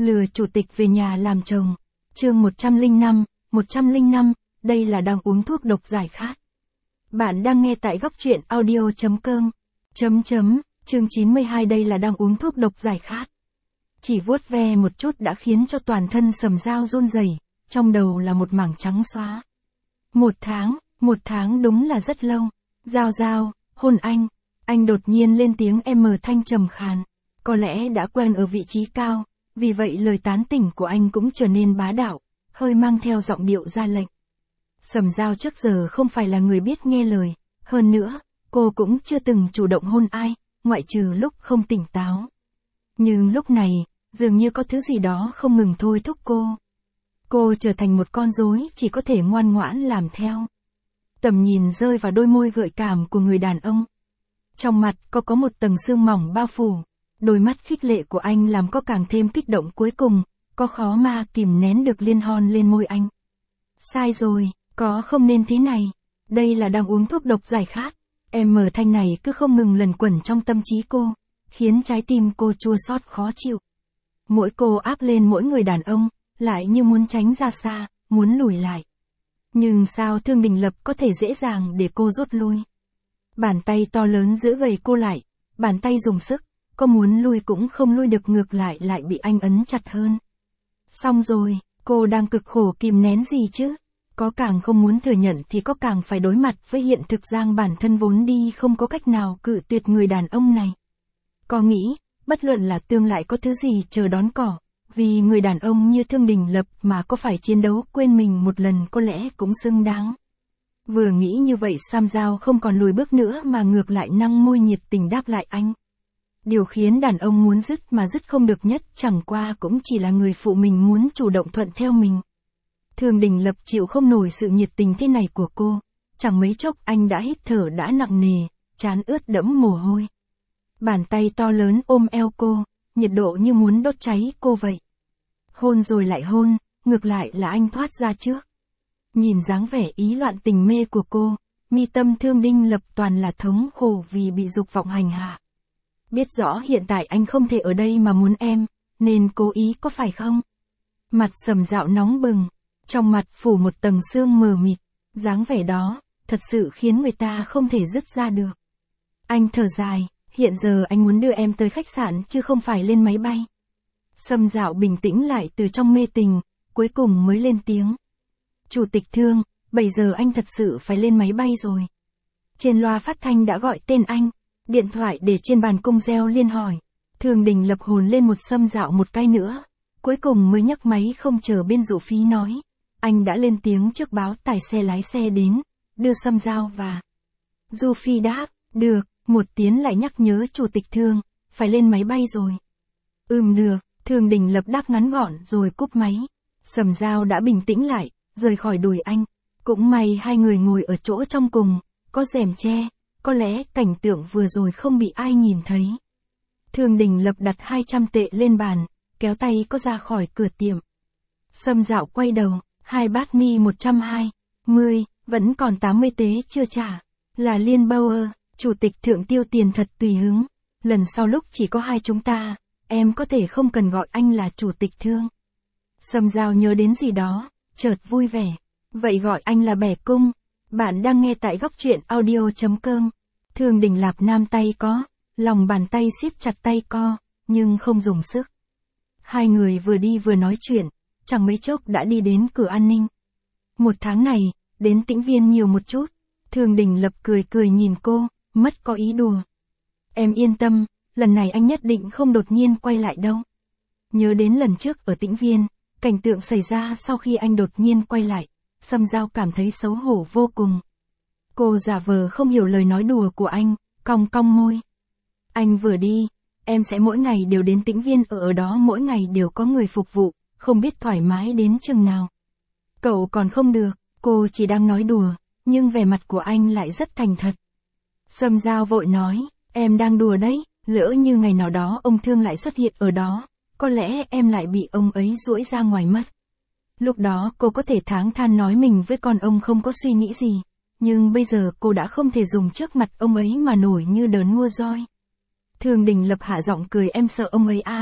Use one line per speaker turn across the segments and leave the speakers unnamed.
Lừa chủ tịch về nhà làm chồng. Chương 105, đây là đang uống thuốc độc giải khát. Bạn đang nghe tại góc truyện audio.com. Chương 92 đây là đang uống thuốc độc giải khát. Chỉ vuốt ve một chút đã khiến cho toàn thân Sầm Dao run rẩy, trong đầu là một mảng trắng xóa. Một tháng đúng là rất lâu. Dao, hôn anh. Anh đột nhiên lên tiếng thanh trầm khàn. Có lẽ đã quen ở vị trí cao, vì vậy lời tán tỉnh của anh cũng trở nên bá đạo, hơi mang theo giọng điệu ra lệnh. Sầm Dao trước giờ không phải là người biết nghe lời, hơn nữa, cô cũng chưa từng chủ động hôn ai, ngoại trừ lúc không tỉnh táo. Nhưng lúc này, dường như có thứ gì đó không ngừng thôi thúc cô. Cô trở thành một con rối chỉ có thể ngoan ngoãn làm theo. Tầm nhìn rơi vào đôi môi gợi cảm của người đàn ông. Trong mặt có một tầng sương mỏng bao phủ. Đôi mắt khích lệ của anh làm cô càng thêm kích động, cuối cùng, có khó mà kìm nén được liên hon lên môi anh. Sai rồi, có không nên thế này. Đây là đang uống thuốc độc giải khát. Thanh này cứ không ngừng lần quẩn trong tâm trí cô, khiến trái tim cô chua xót khó chịu. Mỗi cô áp lên mỗi người đàn ông, lại như muốn tránh ra xa, muốn lùi lại. Nhưng sao Thương Đình Lập có thể dễ dàng để cô rút lui? Bàn tay to lớn giữ gầy cô lại, bàn tay dùng sức, có muốn lui cũng không lui được, ngược lại bị anh ấn chặt hơn. Xong rồi, cô đang cực khổ kìm nén gì chứ? Có càng không muốn thừa nhận thì có càng phải đối mặt với hiện thực rằng bản thân vốn đi không có cách nào cự tuyệt người đàn ông này. Có nghĩ, bất luận là tương lai có thứ gì chờ đón cỏ, vì người đàn ông như Thương Đình Lập mà có phải chiến đấu quên mình một lần có lẽ cũng xứng đáng. Vừa nghĩ như vậy Sầm Dao không còn lùi bước nữa mà ngược lại nâng môi nhiệt tình đáp lại anh. Điều khiến đàn ông muốn dứt mà dứt không được nhất chẳng qua cũng chỉ là người phụ mình muốn chủ động thuận theo mình. Thương Đình Lập chịu không nổi sự nhiệt tình thế này của cô, chẳng mấy chốc anh đã hít thở đã nặng nề, trán ướt đẫm mồ hôi. Bàn tay to lớn ôm eo cô, nhiệt độ như muốn đốt cháy cô vậy. Hôn rồi lại hôn, ngược lại là anh thoát ra trước. Nhìn dáng vẻ ý loạn tình mê của cô, mi tâm Thương Đình Lập toàn là thống khổ vì bị dục vọng hành hạ. Biết rõ hiện tại anh không thể ở đây mà muốn em, nên cố ý có phải không? Mặt Sầm Dao nóng bừng, trong mặt phủ một tầng sương mờ mịt, dáng vẻ đó, thật sự khiến người ta không thể dứt ra được. Anh thở dài, hiện giờ anh muốn đưa em tới khách sạn chứ không phải lên máy bay. Sầm Dao bình tĩnh lại từ trong mê tình, cuối cùng mới lên tiếng. Chủ tịch Thương, 7 giờ anh thật sự phải lên máy bay rồi. Trên loa phát thanh đã gọi tên anh, điện thoại để trên bàn cung reo liên hỏi. Thương Đình Lập hồn lên một Sầm Dao một cái nữa, cuối cùng mới nhấc máy không chờ bên Dụ Phi nói. Anh đã lên tiếng trước báo tài xe lái xe đến, đưa Sầm Dao và Du Phi đáp, được, một tiếng lại nhắc nhớ chủ tịch Thương, phải lên máy bay rồi. Được, Thương Đình Lập đáp ngắn gọn rồi cúp máy. Sầm Dao đã bình tĩnh lại, rời khỏi đùi anh. Cũng may hai người ngồi ở chỗ trong cùng, có rèm che, có lẽ cảnh tượng vừa rồi không bị ai nhìn thấy. Thương Đình Lập đặt 200 tệ lên bàn, kéo tay có ra khỏi cửa tiệm. Sầm Dao quay đầu, 2 bát mì 120, vẫn còn 80 tế chưa trả. Là Liên Bauer, chủ tịch Thượng Tiêu tiền thật tùy hứng. Lần sau lúc chỉ có hai chúng ta, em có thể không cần gọi anh là chủ tịch Thương. Sầm Dao nhớ đến gì đó, chợt vui vẻ. Vậy gọi anh là Bẻ Cung. Bạn đang nghe tại góc truyện audio.com. Thương Đình Lập nam tay có, lòng bàn tay siết chặt tay co, nhưng không dùng sức. Hai người vừa đi vừa nói chuyện, chẳng mấy chốc đã đi đến cửa an ninh. Một tháng này, đến Tĩnh Viên nhiều một chút. Thương Đình Lập cười nhìn cô, mất có ý đùa. Em yên tâm, lần này anh nhất định không đột nhiên quay lại đâu. Nhớ đến lần trước ở Tĩnh Viên, cảnh tượng xảy ra sau khi anh đột nhiên quay lại, Sầm Dao cảm thấy xấu hổ vô cùng. Cô giả vờ không hiểu lời nói đùa của anh, cong môi. Anh vừa đi, em sẽ mỗi ngày đều đến Tĩnh Viên ở đó, mỗi ngày đều có người phục vụ, không biết thoải mái đến chừng nào. Cậu còn không được, cô chỉ đang nói đùa, nhưng vẻ mặt của anh lại rất thành thật. Sầm Dao vội nói, em đang đùa đấy, lỡ như ngày nào đó ông Thương lại xuất hiện ở đó, có lẽ em lại bị ông ấy duỗi ra ngoài mất. Lúc đó cô có thể tháng than nói mình với con ông không có suy nghĩ gì, nhưng bây giờ cô đã không thể dùng trước mặt ông ấy mà nổi như đờn nua roi. Thương Đình Lập hạ giọng cười, em sợ ông ấy à,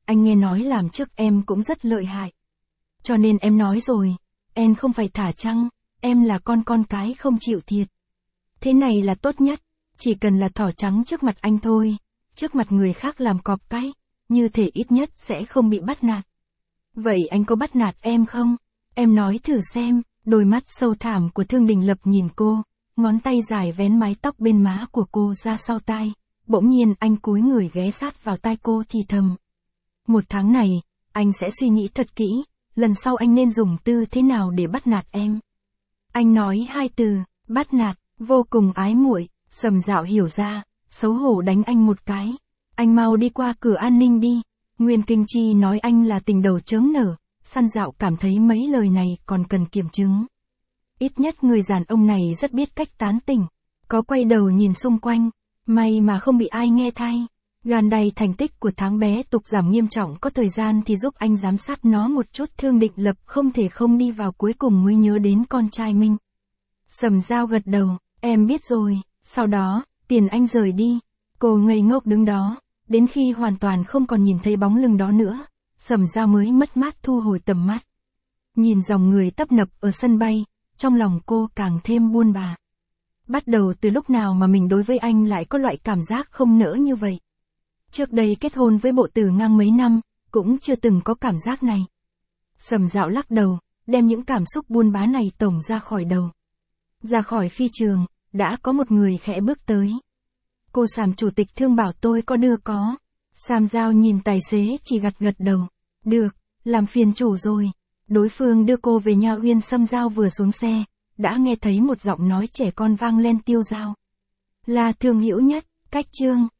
anh nghe nói làm trước em cũng rất lợi hại. Cho nên em nói rồi, em không phải thả chăng, em là con cái không chịu thiệt. Thế này là tốt nhất, chỉ cần là thỏ trắng trước mặt anh thôi, trước mặt người khác làm cọp cái, như thể ít nhất sẽ không bị bắt nạt. Vậy anh có bắt nạt em không? Em nói thử xem, đôi mắt sâu thẳm của Thương Đình Lập nhìn cô, ngón tay dài vén mái tóc bên má của cô ra sau tai, bỗng nhiên anh cúi người ghé sát vào tai cô thì thầm. 1 tháng này, anh sẽ suy nghĩ thật kỹ, lần sau anh nên dùng tư thế nào để bắt nạt em. Anh nói 2 từ, bắt nạt, vô cùng ái muội. Sầm Dạo hiểu ra, xấu hổ đánh anh một cái. Anh mau đi qua cửa an ninh đi. Nguyên Kinh Chi nói anh là tình đầu chớm nở, Săn Dạo cảm thấy mấy lời này còn cần kiểm chứng. Ít nhất người đàn ông này rất biết cách tán tỉnh. Có quay đầu nhìn xung quanh, may mà không bị ai nghe thay. Gần đây thành tích của tháng bé tục giảm nghiêm trọng, có thời gian thì giúp anh giám sát nó một chút. Thương Định Lập không thể không đi vào, cuối cùng mới nhớ đến con trai mình. Sầm Dao gật đầu, em biết rồi. Sau đó, Tiền Anh rời đi. Cô ngây ngốc đứng đó, đến khi hoàn toàn không còn nhìn thấy bóng lưng đó nữa, Sầm Dao mới mất mát thu hồi tầm mắt. Nhìn dòng người tấp nập ở sân bay, trong lòng cô càng thêm buồn bã. Bắt đầu từ lúc nào mà mình đối với anh lại có loại cảm giác không nỡ như vậy? Trước đây kết hôn với Bộ Tử Ngang mấy năm, cũng chưa từng có cảm giác này. Sầm Dạo lắc đầu, đem những cảm xúc buồn bã này tổng ra khỏi đầu. Ra khỏi phi trường, đã có một người khẽ bước tới. Cô Sàm chủ tịch Thương bảo tôi có đưa có. Sàm Dao nhìn tài xế chỉ gật đầu. Được, làm phiền chủ rồi. Đối phương đưa cô về nhà Uyên. Sâm Dao vừa xuống xe, đã nghe thấy một giọng nói trẻ con vang lên tiêu dao. Là Thương Hữu Nhất, cách Trương.